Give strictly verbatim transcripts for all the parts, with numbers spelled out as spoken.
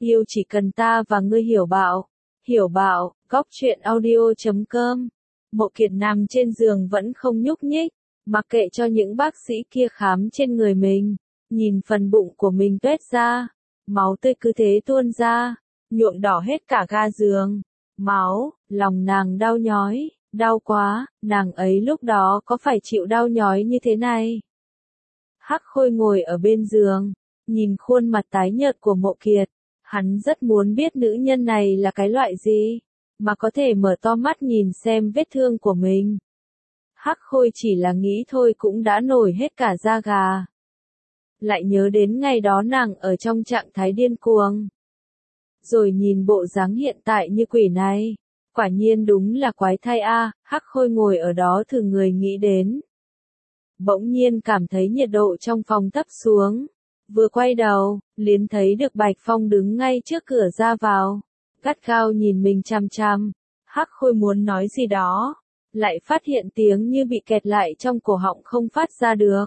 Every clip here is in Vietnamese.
Yêu chỉ cần ta và ngươi hiểu bảo. Hiểu bảo, góc truyện audio chấm com. Mộ Kiệt nằm trên giường vẫn không nhúc nhích, mặc kệ cho những bác sĩ kia khám trên người mình, nhìn phần bụng của mình tuét ra, máu tươi cứ thế tuôn ra, nhuộm đỏ hết cả ga giường. Máu, lòng nàng đau nhói, đau quá, nàng ấy lúc đó có phải chịu đau nhói như thế này? Hắc Khôi ngồi ở bên giường, nhìn khuôn mặt tái nhợt của Mộ Kiệt, hắn rất muốn biết nữ nhân này là cái loại gì, mà có thể mở to mắt nhìn xem vết thương của mình. Hắc Khôi chỉ là nghĩ thôi cũng đã nổi hết cả da gà. Lại nhớ đến ngày đó nàng ở trong trạng thái điên cuồng. Rồi nhìn bộ dáng hiện tại như quỷ này, quả nhiên đúng là quái thai a. Hắc Khôi ngồi ở đó thử người nghĩ đến. Bỗng nhiên cảm thấy nhiệt độ trong phòng thấp xuống. Vừa quay đầu, liền thấy được Bạch Phong đứng ngay trước cửa ra vào, gắt gao nhìn mình chằm chằm. Hắc Khôi muốn nói gì đó, lại phát hiện tiếng như bị kẹt lại trong cổ họng không phát ra được.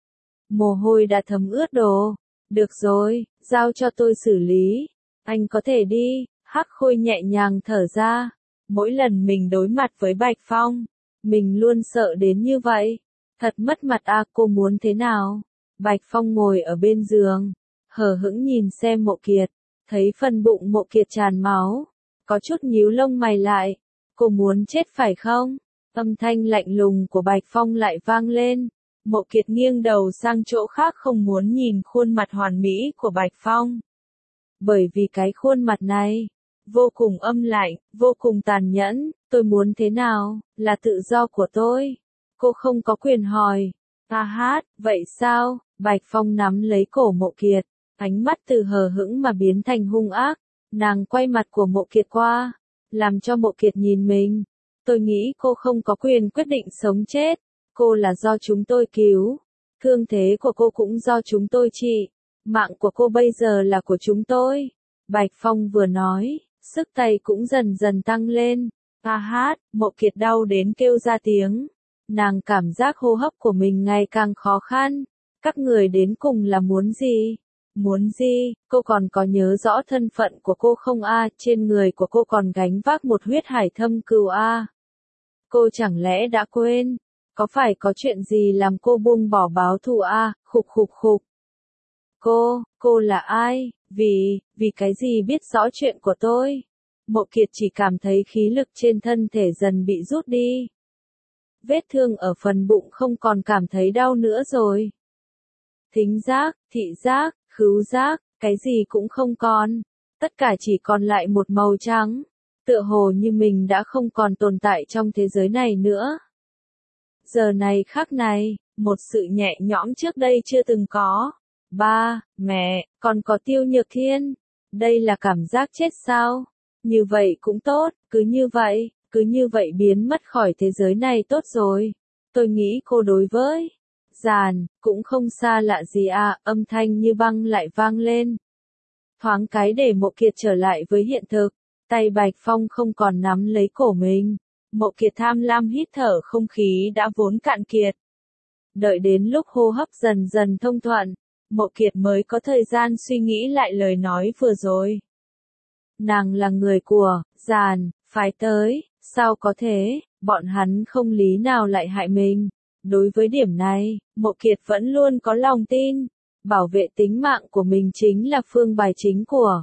Mồ hôi đã thấm ướt đồ. Được rồi, giao cho tôi xử lý. Anh có thể đi. Hắc Khôi nhẹ nhàng thở ra. Mỗi lần mình đối mặt với Bạch Phong, mình luôn sợ đến như vậy. Thật mất mặt à, cô muốn thế nào? Bạch Phong ngồi ở bên giường, hờ hững nhìn xem Mộ Kiệt, thấy phần bụng Mộ Kiệt tràn máu, có chút nhíu lông mày lại. Cô muốn chết phải không? Âm thanh lạnh lùng của Bạch Phong lại vang lên. Mộ Kiệt nghiêng đầu sang chỗ khác không muốn nhìn khuôn mặt hoàn mỹ của Bạch Phong. Bởi vì cái khuôn mặt này, vô cùng âm lạnh, vô cùng tàn nhẫn. Tôi muốn thế nào, là tự do của tôi. Cô không có quyền hỏi. A hát, vậy sao? Bạch Phong nắm lấy cổ Mộ Kiệt, ánh mắt từ hờ hững mà biến thành hung ác. Nàng quay mặt của Mộ Kiệt qua, làm cho Mộ Kiệt nhìn mình. Tôi nghĩ cô không có quyền quyết định sống chết. Cô là do chúng tôi cứu. Thương thế của cô cũng do chúng tôi trị. Mạng của cô bây giờ là của chúng tôi. Bạch Phong vừa nói, sức tay cũng dần dần tăng lên. A hát, Mộ Kiệt đau đến kêu ra tiếng. Nàng cảm giác hô hấp của mình ngày càng khó khăn. Các người đến cùng là muốn gì? Muốn gì? Cô còn có nhớ rõ thân phận của cô không a? Trên người của cô còn gánh vác một huyết hải thâm cừu a. Cô chẳng lẽ đã quên? Có phải có chuyện gì làm cô buông bỏ báo thù a? Khục khục khục. Cô, cô là ai? Vì, vì cái gì biết rõ chuyện của tôi? Mộ Kiệt chỉ cảm thấy khí lực trên thân thể dần bị rút đi. Vết thương ở phần bụng không còn cảm thấy đau nữa rồi. Thính giác, thị giác, khứu giác, cái gì cũng không còn. Tất cả chỉ còn lại một màu trắng. Tựa hồ như mình đã không còn tồn tại trong thế giới này nữa. Giờ này khắc này, một sự nhẹ nhõm trước đây chưa từng có. Ba, mẹ, còn có Tiêu Nhược Thiên. Đây là cảm giác chết sao? Như vậy cũng tốt, cứ như vậy, cứ như vậy biến mất khỏi thế giới này tốt rồi. Tôi nghĩ cô đối với Giàn, cũng không xa lạ gì à, âm thanh như băng lại vang lên. Thoáng cái để Mộ Kiệt trở lại với hiện thực, tay Bạch Phong không còn nắm lấy cổ mình. Mộ Kiệt tham lam hít thở không khí đã vốn cạn kiệt. Đợi đến lúc hô hấp dần dần thông thuận, Mộ Kiệt mới có thời gian suy nghĩ lại lời nói vừa rồi. Nàng là người của Giàn, phải tới, sao có thể, bọn hắn không lý nào lại hại mình. Đối với điểm này, Mộ Kiệt vẫn luôn có lòng tin, bảo vệ tính mạng của mình chính là phương bài chính của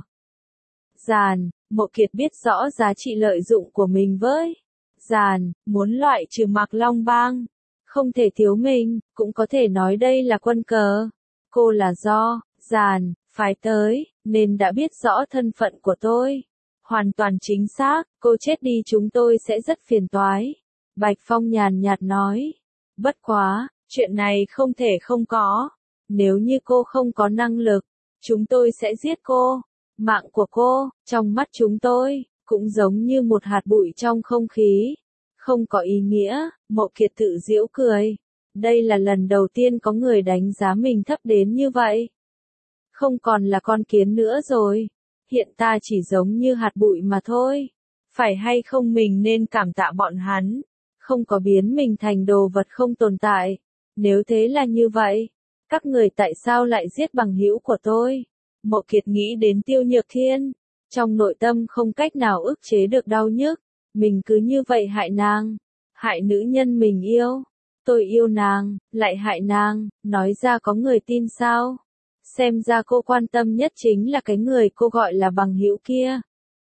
Giàn. Mộ Kiệt biết rõ giá trị lợi dụng của mình với Giàn, muốn loại trừ Mạc Long Bang, không thể thiếu mình, cũng có thể nói đây là quân cờ. Cô là do Giàn phái tới, nên đã biết rõ thân phận của tôi. Hoàn toàn chính xác, cô chết đi chúng tôi sẽ rất phiền toái. Bạch Phong nhàn nhạt nói. Bất quá, chuyện này không thể không có. Nếu như cô không có năng lực, chúng tôi sẽ giết cô. Mạng của cô, trong mắt chúng tôi, cũng giống như một hạt bụi trong không khí. Không có ý nghĩa. Mộ Kiệt tự giễu cười. Đây là lần đầu tiên có người đánh giá mình thấp đến như vậy. Không còn là con kiến nữa rồi. Hiện ta chỉ giống như hạt bụi mà thôi. Phải hay không mình nên cảm tạ bọn hắn. Không có biến mình thành đồ vật không tồn tại. Nếu thế là như vậy, các người tại sao lại giết bằng hữu của tôi? Mộ Kiệt nghĩ đến Tiêu Nhược Thiên. Trong nội tâm không cách nào ức chế được đau nhức. Mình cứ như vậy hại nàng. Hại nữ nhân mình yêu. Tôi yêu nàng, lại hại nàng, nói ra có người tin sao? Xem ra cô quan tâm nhất chính là cái người cô gọi là bằng hữu kia.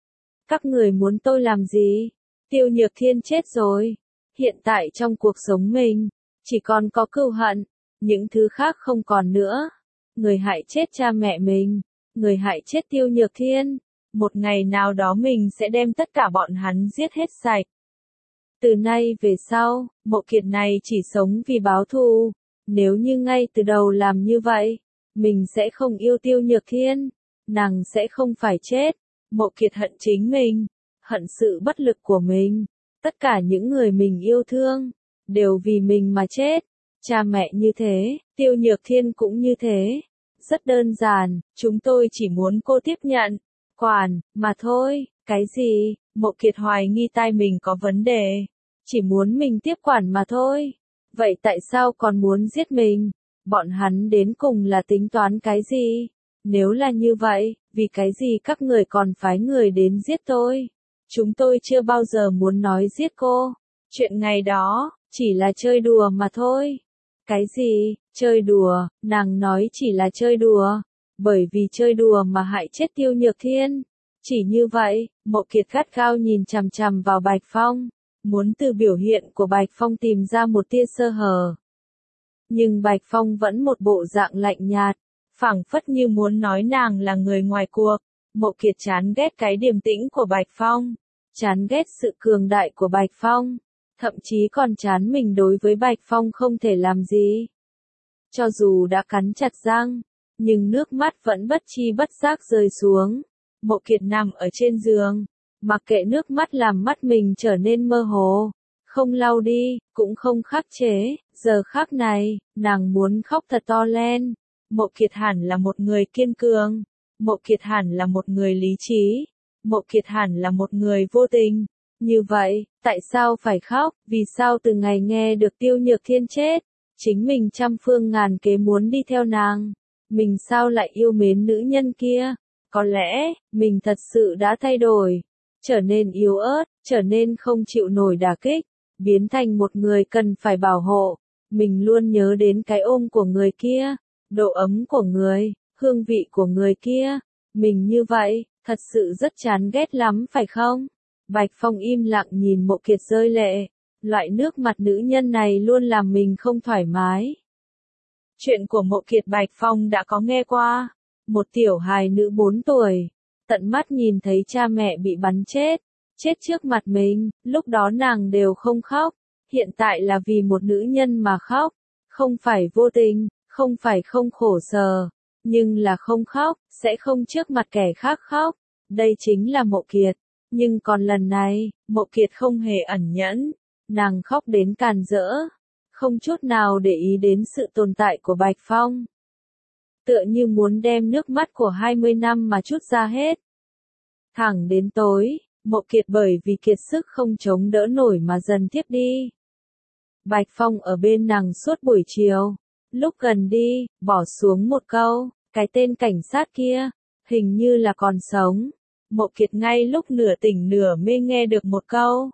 Các người muốn tôi làm gì? Tiêu Nhược Thiên chết rồi. Hiện tại trong cuộc sống mình, chỉ còn có cừu hận, những thứ khác không còn nữa. Người hại chết cha mẹ mình, người hại chết Tiêu Nhược Thiên. Một ngày nào đó mình sẽ đem tất cả bọn hắn giết hết sạch. Từ nay về sau, Mộ Kiệt này chỉ sống vì báo thù. Nếu như ngay từ đầu làm như vậy, mình sẽ không yêu Tiêu Nhược Thiên. Nàng sẽ không phải chết. Mộ Kiệt hận chính mình, hận sự bất lực của mình. Tất cả những người mình yêu thương, đều vì mình mà chết. Cha mẹ như thế, Tiêu Nhược Thiên cũng như thế. Rất đơn giản, chúng tôi chỉ muốn cô tiếp nhận, quản, mà thôi. Cái gì? Mộ Kiệt hoài nghi tai mình có vấn đề. Chỉ muốn mình tiếp quản mà thôi. Vậy tại sao còn muốn giết mình? Bọn hắn đến cùng là tính toán cái gì? Nếu là như vậy, vì cái gì các người còn phái người đến giết tôi? Chúng tôi chưa bao giờ muốn nói giết cô. Chuyện ngày đó, chỉ là chơi đùa mà thôi. Cái gì? Chơi đùa? Nàng nói chỉ là chơi đùa. Bởi vì chơi đùa mà hại chết Tiêu Nhược Thiên. Chỉ như vậy, Mộ Kiệt gắt gao nhìn chằm chằm vào Bạch Phong. Muốn từ biểu hiện của Bạch Phong tìm ra một tia sơ hở. Nhưng Bạch Phong vẫn một bộ dạng lạnh nhạt. Phảng phất như muốn nói nàng là người ngoài cuộc. Mộ Kiệt chán ghét cái điềm tĩnh của Bạch Phong. Chán ghét sự cường đại của Bạch Phong. Thậm chí còn chán mình đối với Bạch Phong không thể làm gì. Cho dù đã cắn chặt răng, nhưng nước mắt vẫn bất chi bất giác rơi xuống. Mộ Kiệt nằm ở trên giường, mặc kệ nước mắt làm mắt mình trở nên mơ hồ. Không lau đi, cũng không khắc chế. Giờ khắc này, nàng muốn khóc thật to lên. Mộ Kiệt hẳn là một người kiên cường. Mộ Kiệt hẳn là một người lý trí. Mộ Kiệt hẳn là một người vô tình. Như vậy, tại sao phải khóc? Vì sao từ ngày nghe được Tiêu Nhược Thiên chết, chính mình trăm phương ngàn kế muốn đi theo nàng? Mình sao lại yêu mến nữ nhân kia? Có lẽ, mình thật sự đã thay đổi. Trở nên yếu ớt, trở nên không chịu nổi đả kích. Biến thành một người cần phải bảo hộ. Mình luôn nhớ đến cái ôm của người kia. Độ ấm của người, hương vị của người kia. Mình như vậy, thật sự rất chán ghét lắm phải không? Bạch Phong im lặng nhìn Mộ Kiệt rơi lệ. Loại nước mặt nữ nhân này luôn làm mình không thoải mái. Chuyện của Mộ Kiệt Bạch Phong đã có nghe qua. Một tiểu hài nữ bốn tuổi, tận mắt nhìn thấy cha mẹ bị bắn chết, chết trước mặt mình, lúc đó nàng đều không khóc. Hiện tại là vì một nữ nhân mà khóc. Không phải vô tình, không phải không khổ sở, nhưng là không khóc, sẽ không trước mặt kẻ khác khóc. Đây chính là Mộ Kiệt. Nhưng còn lần này, Mộ Kiệt không hề ẩn nhẫn. Nàng khóc đến càn rỡ. Không chút nào để ý đến sự tồn tại của Bạch Phong. Tựa như muốn đem nước mắt của hai mươi năm mà trút ra hết. Thẳng đến tối, Mộ Kiệt bởi vì kiệt sức không chống đỡ nổi mà dần thiếp đi. Bạch Phong ở bên nàng suốt buổi chiều. Lúc gần đi, bỏ xuống một câu, cái tên cảnh sát kia, hình như là còn sống. Mộ Kiệt ngay lúc nửa tỉnh nửa mê nghe được một câu.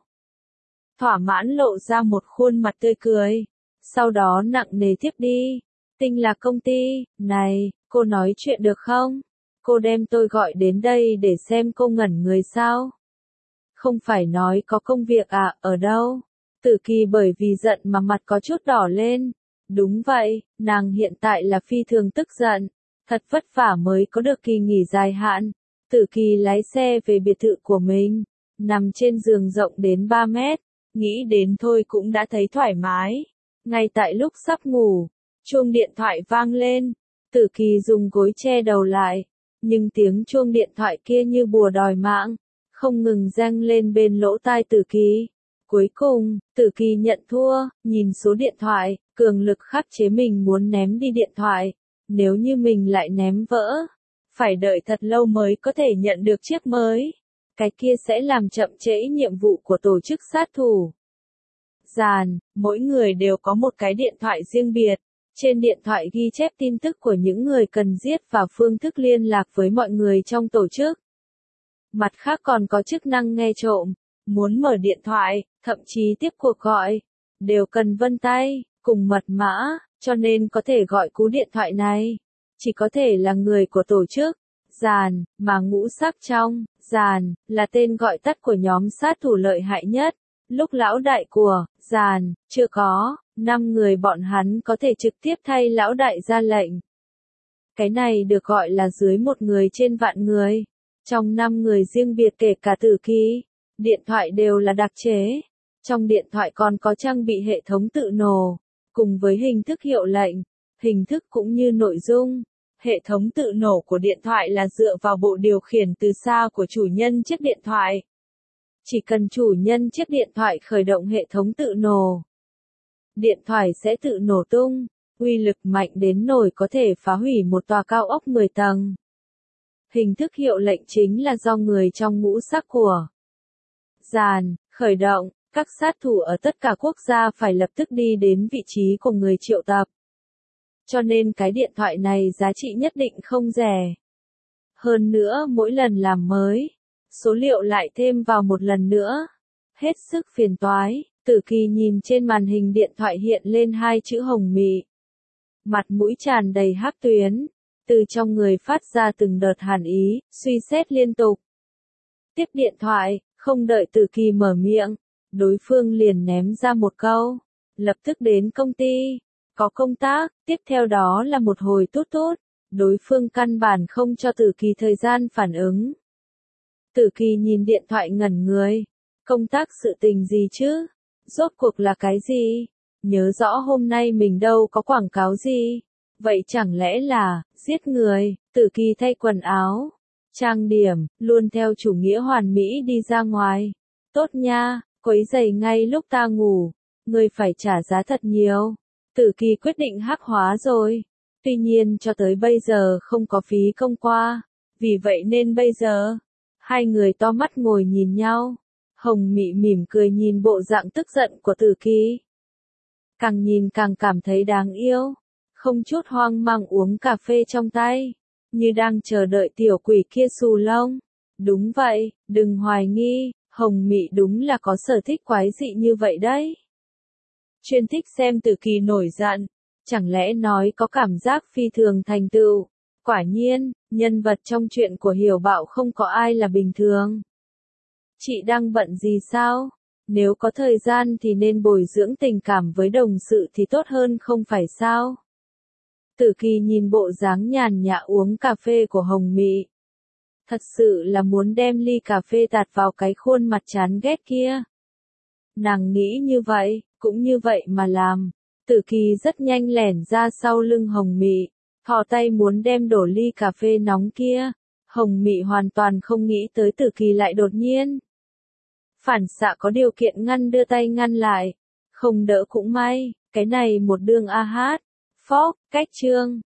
Thỏa mãn lộ ra một khuôn mặt tươi cười. Sau đó nặng nề tiếp đi. Tinh là công ty, này, cô nói chuyện được không? Cô đem tôi gọi đến đây để xem cô ngẩn người sao? Không phải nói có công việc à, ở đâu? Tử Kỳ bởi vì giận mà mặt có chút đỏ lên. Đúng vậy, nàng hiện tại là phi thường tức giận. Thật vất vả mới có được kỳ nghỉ dài hạn. Tử Kỳ lái xe về biệt thự của mình. Nằm trên giường rộng đến ba mét. Nghĩ đến thôi cũng đã thấy thoải mái. Ngay tại lúc sắp ngủ, chuông điện thoại vang lên. Tử Kỳ dùng gối che đầu lại. Nhưng tiếng chuông điện thoại kia như bùa đòi mạng. Không ngừng reng lên bên lỗ tai Tử Kỳ. Cuối cùng, Tử Kỳ nhận thua, nhìn số điện thoại, cường lực khắc chế mình muốn ném đi điện thoại. Nếu như mình lại ném vỡ, phải đợi thật lâu mới có thể nhận được chiếc mới. Cái kia sẽ làm chậm trễ nhiệm vụ của tổ chức sát thủ. Giàn, mỗi người đều có một cái điện thoại riêng biệt. Trên điện thoại ghi chép tin tức của những người cần giết và phương thức liên lạc với mọi người trong tổ chức. Mặt khác còn có chức năng nghe trộm, muốn mở điện thoại, thậm chí tiếp cuộc gọi, đều cần vân tay, cùng mật mã, cho nên có thể gọi cú điện thoại này. Chỉ có thể là người của tổ chức, giàn, mà ngũ sắc trong, giàn, là tên gọi tắt của nhóm sát thủ lợi hại nhất. Lúc lão đại của, giàn, chưa có, năm người bọn hắn có thể trực tiếp thay lão đại ra lệnh. Cái này được gọi là dưới một người trên vạn người. Trong năm người riêng biệt kể cả Tử Kỳ, điện thoại đều là đặc chế. Trong điện thoại còn có trang bị hệ thống tự nổ, cùng với hình thức hiệu lệnh, hình thức cũng như nội dung. Hệ thống tự nổ của điện thoại là dựa vào bộ điều khiển từ xa của chủ nhân chiếc điện thoại. Chỉ cần chủ nhân chiếc điện thoại khởi động hệ thống tự nổ, điện thoại sẽ tự nổ tung, uy lực mạnh đến nỗi có thể phá hủy một tòa cao ốc mười tầng. Hình thức hiệu lệnh chính là do người trong ngũ sắc của giàn khởi động, các sát thủ ở tất cả quốc gia phải lập tức đi đến vị trí của người triệu tập. Cho nên cái điện thoại này giá trị nhất định không rẻ. Hơn nữa mỗi lần làm mới, số liệu lại thêm vào một lần nữa. Hết sức phiền toái, Tử Kỳ nhìn trên màn hình điện thoại hiện lên hai chữ Hồng Mị. Mặt mũi tràn đầy hắc tuyến, từ trong người phát ra từng đợt hàn ý, suy xét liên tục. Tiếp điện thoại, không đợi Tử Kỳ mở miệng, đối phương liền ném ra một câu. Lập tức đến công ty, có công tác, tiếp theo đó là một hồi tút tút. Đối phương căn bản không cho Tử Kỳ thời gian phản ứng. Tử Kỳ nhìn điện thoại ngẩn người. Công tác sự tình gì chứ? Rốt cuộc là cái gì? Nhớ rõ hôm nay mình đâu có quảng cáo gì. Vậy chẳng lẽ là, giết người? Tử Kỳ thay quần áo, trang điểm, luôn theo chủ nghĩa hoàn mỹ đi ra ngoài. Tốt nha, quấy giày ngay lúc ta ngủ. Ngươi phải trả giá thật nhiều. Tử Kỳ quyết định hắc hóa rồi. Tuy nhiên cho tới bây giờ không có phí công qua. Vì vậy nên bây giờ, hai người to mắt ngồi nhìn nhau. Hồng Mị mỉm cười nhìn bộ dạng tức giận của Tử Kỳ. Càng nhìn càng cảm thấy đáng yêu. Không chút hoang mang uống cà phê trong tay. Như đang chờ đợi tiểu quỷ kia xù lông. Đúng vậy, đừng hoài nghi. Hồng Mị đúng là có sở thích quái dị như vậy đấy. Chuyên thích xem Tử Kỳ nổi giận. Chẳng lẽ nói có cảm giác phi thường thành tựu. Quả nhiên, nhân vật trong chuyện của Hiểu Bạo không có ai là bình thường. Chị đang bận gì sao? Nếu có thời gian thì nên bồi dưỡng tình cảm với đồng sự thì tốt hơn không phải sao? Tử Kỳ nhìn bộ dáng nhàn nhã uống cà phê của Hồng Mị. Thật sự là muốn đem ly cà phê tạt vào cái khuôn mặt chán ghét kia. Nàng nghĩ như vậy, cũng như vậy mà làm. Tử Kỳ rất nhanh lẻn ra sau lưng Hồng Mị, thò tay muốn đem đổ ly cà phê nóng kia. Hồng Mị hoàn toàn không nghĩ tới Tử Kỳ lại đột nhiên. Phản xạ có điều kiện ngăn đưa tay ngăn lại. Không đỡ cũng may, cái này một đương a hát. Phóc, cách chương.